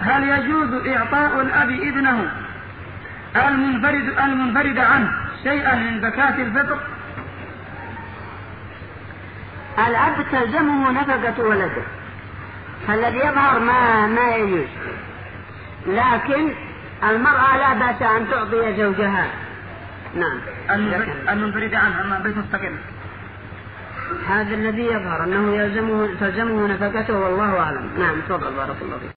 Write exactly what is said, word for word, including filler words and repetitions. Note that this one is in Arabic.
هل يجوز إعطاء الأب ابنه المنفرد, المنفرد عنه شيئا من زكاة الفطر؟ الأب تلزمه نفقة ولده، فالذي يظهر ما, ما يجوز، لكن المرأة لا بأس أن تعطي زوجها. نعم. المنفرد عنه أما بيت مستقل، هذا الذي يظهر أنه يلزمه تلزمه نفقته والله أعلم. نعم تفضل بارك الله فيك.